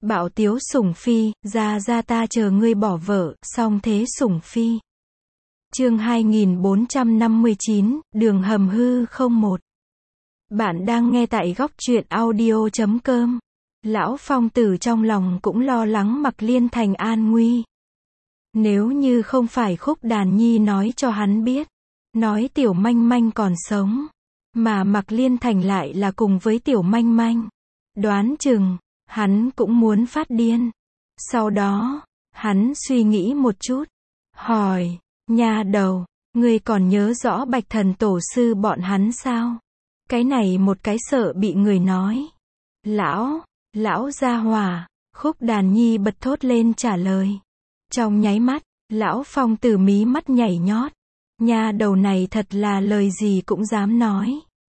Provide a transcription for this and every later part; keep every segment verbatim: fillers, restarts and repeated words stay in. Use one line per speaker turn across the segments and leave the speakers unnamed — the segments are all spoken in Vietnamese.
Bạo tiếu sủng phi, ra ra ta chờ ngươi bỏ vợ, song thế sủng phi. Chương hai nghìn bốn trăm năm mươi chín, đường hầm hư không một. Bạn đang nghe tại góc truyện audio chấm com. Lão Phong Tử trong lòng cũng lo lắng Mạc Liên Thành an nguy. Nếu như không phải Khúc Đàn Nhi nói cho hắn biết, nói Tiểu Manh Manh còn sống, mà Mạc Liên Thành lại là cùng với Tiểu Manh Manh, đoán chừng hắn cũng muốn phát điên. Sau đó, hắn suy nghĩ một chút, hỏi, nha đầu, ngươi còn nhớ rõ Bạch Thần tổ sư bọn hắn sao? Cái này một cái sợ bị người nói. Lão, lão gia hỏa, Khúc Đàn Nhi bật thốt lên trả lời. Trong nháy mắt, lão Phong Tử mí mắt nhảy nhót. Nha đầu này thật là lời gì cũng dám nói.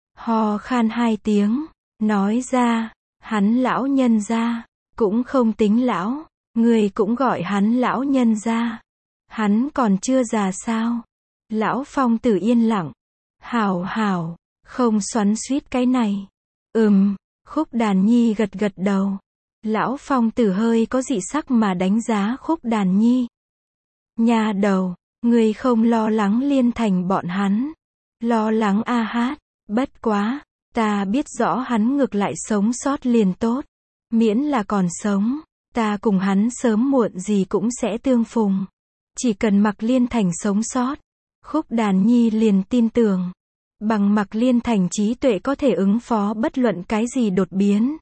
Ho khan hai tiếng, nói ra, hắn lão nhân gia, cũng không tính lão, người cũng gọi hắn lão nhân gia. Hắn còn chưa già sao? Lão Phong Tử yên lặng. Hảo hảo, không xoắn xuýt cái này. Ừm, Khúc Đàn Nhi gật gật đầu. Lão Phong Tử hơi có dị sắc mà đánh giá Khúc Đàn Nhi. Nha đầu, ngươi không lo lắng Liên Thành bọn hắn. Lo lắng a hát, bất quá, ta biết rõ hắn ngược lại sống sót liền tốt. Miễn là còn sống, ta cùng hắn sớm muộn gì cũng sẽ tương phùng. Chỉ cần Mạc Liên Thành sống sót, Khúc Đàn Nhi liền tin tưởng. Bằng Mạc Liên Thành trí tuệ có thể ứng phó bất luận cái gì đột biến.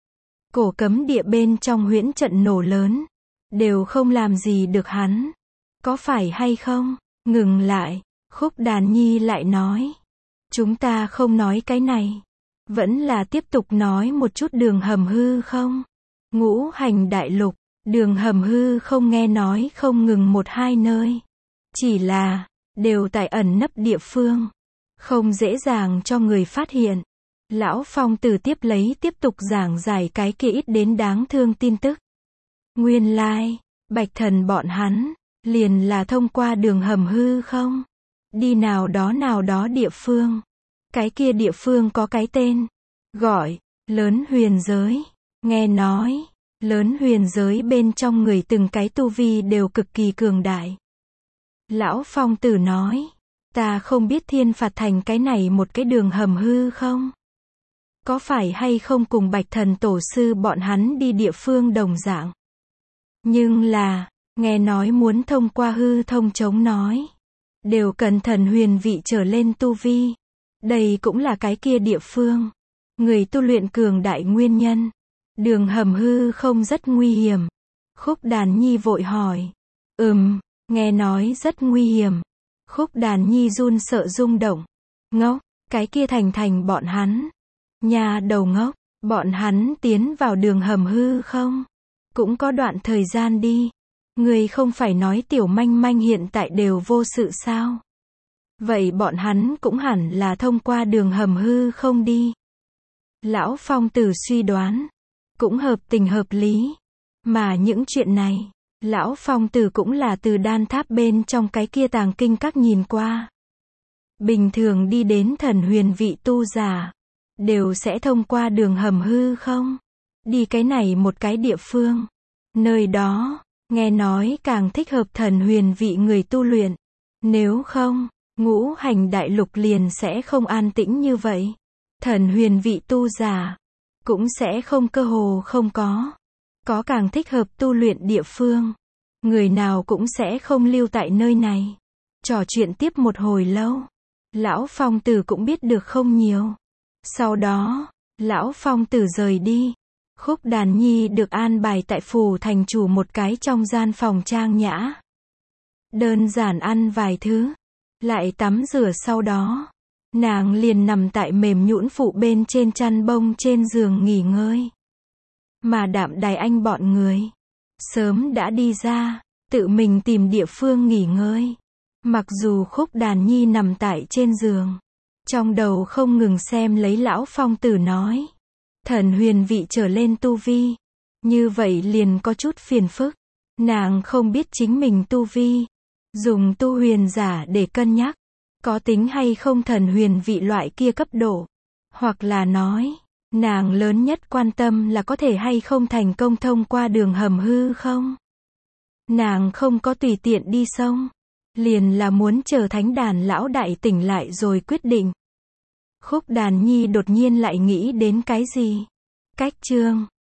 Cổ cấm địa bên trong huyễn trận nổ lớn, đều không làm gì được hắn. Có phải hay không? Ngừng lại, Khúc Đàn Nhi lại nói. Chúng ta không nói cái này. Vẫn là tiếp tục nói một chút đường hầm hư không? Ngũ hành đại lục, đường hầm hư không nghe nói không ngừng một hai nơi. Chỉ là, đều tại ẩn nấp địa phương. Không dễ dàng cho người phát hiện. Lão Phong Tử tiếp lấy tiếp tục giảng giải cái kia ít đến đáng thương tin tức. Nguyên lai, Bạch Thần bọn hắn, liền là thông qua đường hầm hư không? Đi nào đó nào đó địa phương. Cái kia địa phương có cái tên, gọi, lớn huyền giới. Nghe nói, lớn huyền giới bên trong người từng cái tu vi đều cực kỳ cường đại. Lão Phong Tử nói, ta không biết Thiên Phạt Thành cái này một cái đường hầm hư không? Có phải hay không cùng Bạch Thần tổ sư bọn hắn đi địa phương đồng dạng? Nhưng là, nghe nói muốn thông qua hư thông chống nói, đều cần thần huyền vị trở lên tu vi. Đây cũng là cái kia địa phương. Người tu luyện cường đại nguyên nhân. Đường hầm hư không rất nguy hiểm. Khúc Đàn Nhi vội hỏi. Ừm, nghe nói rất nguy hiểm. Khúc Đàn Nhi run sợ rung động. Ngốc, cái kia Thành Thành bọn hắn. Nhà đầu ngốc, bọn hắn tiến vào đường hầm hư không? Cũng có đoạn thời gian đi. Người không phải nói Tiểu Manh Manh hiện tại đều vô sự sao? Vậy bọn hắn cũng hẳn là thông qua đường hầm hư không đi. Lão Phong Tử suy đoán. Cũng hợp tình hợp lý. Mà những chuyện này, Lão Phong Tử cũng là từ đan tháp bên trong cái kia tàng kinh các nhìn qua. Bình thường đi đến thần huyền vị tu giả, đều sẽ thông qua đường hầm hư không? Đi cái này một cái địa phương. Nơi đó, nghe nói càng thích hợp thần huyền vị người tu luyện. Nếu không, ngũ hành đại lục liền sẽ không an tĩnh như vậy. Thần huyền vị tu giả, cũng sẽ không cơ hồ không có. Có càng thích hợp tu luyện địa phương. Người nào cũng sẽ không lưu tại nơi này. Trò chuyện tiếp một hồi lâu. Lão Phong Tử cũng biết được không nhiều. Sau đó, Lão Phong Tử rời đi. Khúc Đàn Nhi được an bài tại phủ thành chủ một cái trong gian phòng trang nhã. Đơn giản ăn vài thứ. Lại tắm rửa sau đó. Nàng liền nằm tại mềm nhũn phụ bên trên chăn bông trên giường nghỉ ngơi. Mà Đạm Đài Anh bọn người, sớm đã đi ra, tự mình tìm địa phương nghỉ ngơi. Mặc dù Khúc Đàn Nhi nằm tại trên giường, trong đầu không ngừng xem lấy Lão Phong Tử nói. Thần huyền vị trở lên tu vi. Như vậy liền có chút phiền phức. Nàng không biết chính mình tu vi. Dùng tu huyền giả để cân nhắc. Có tính hay không thần huyền vị loại kia cấp độ. Hoặc là nói, Nàng lớn nhất quan tâm là có thể hay không thành công thông qua đường hầm hư không. Nàng không có tùy tiện đi sông. Liền là muốn chờ thánh đàn lão đại tỉnh lại rồi quyết định. Khúc Đàn Nhi đột nhiên lại nghĩ đến cái gì. Cách chương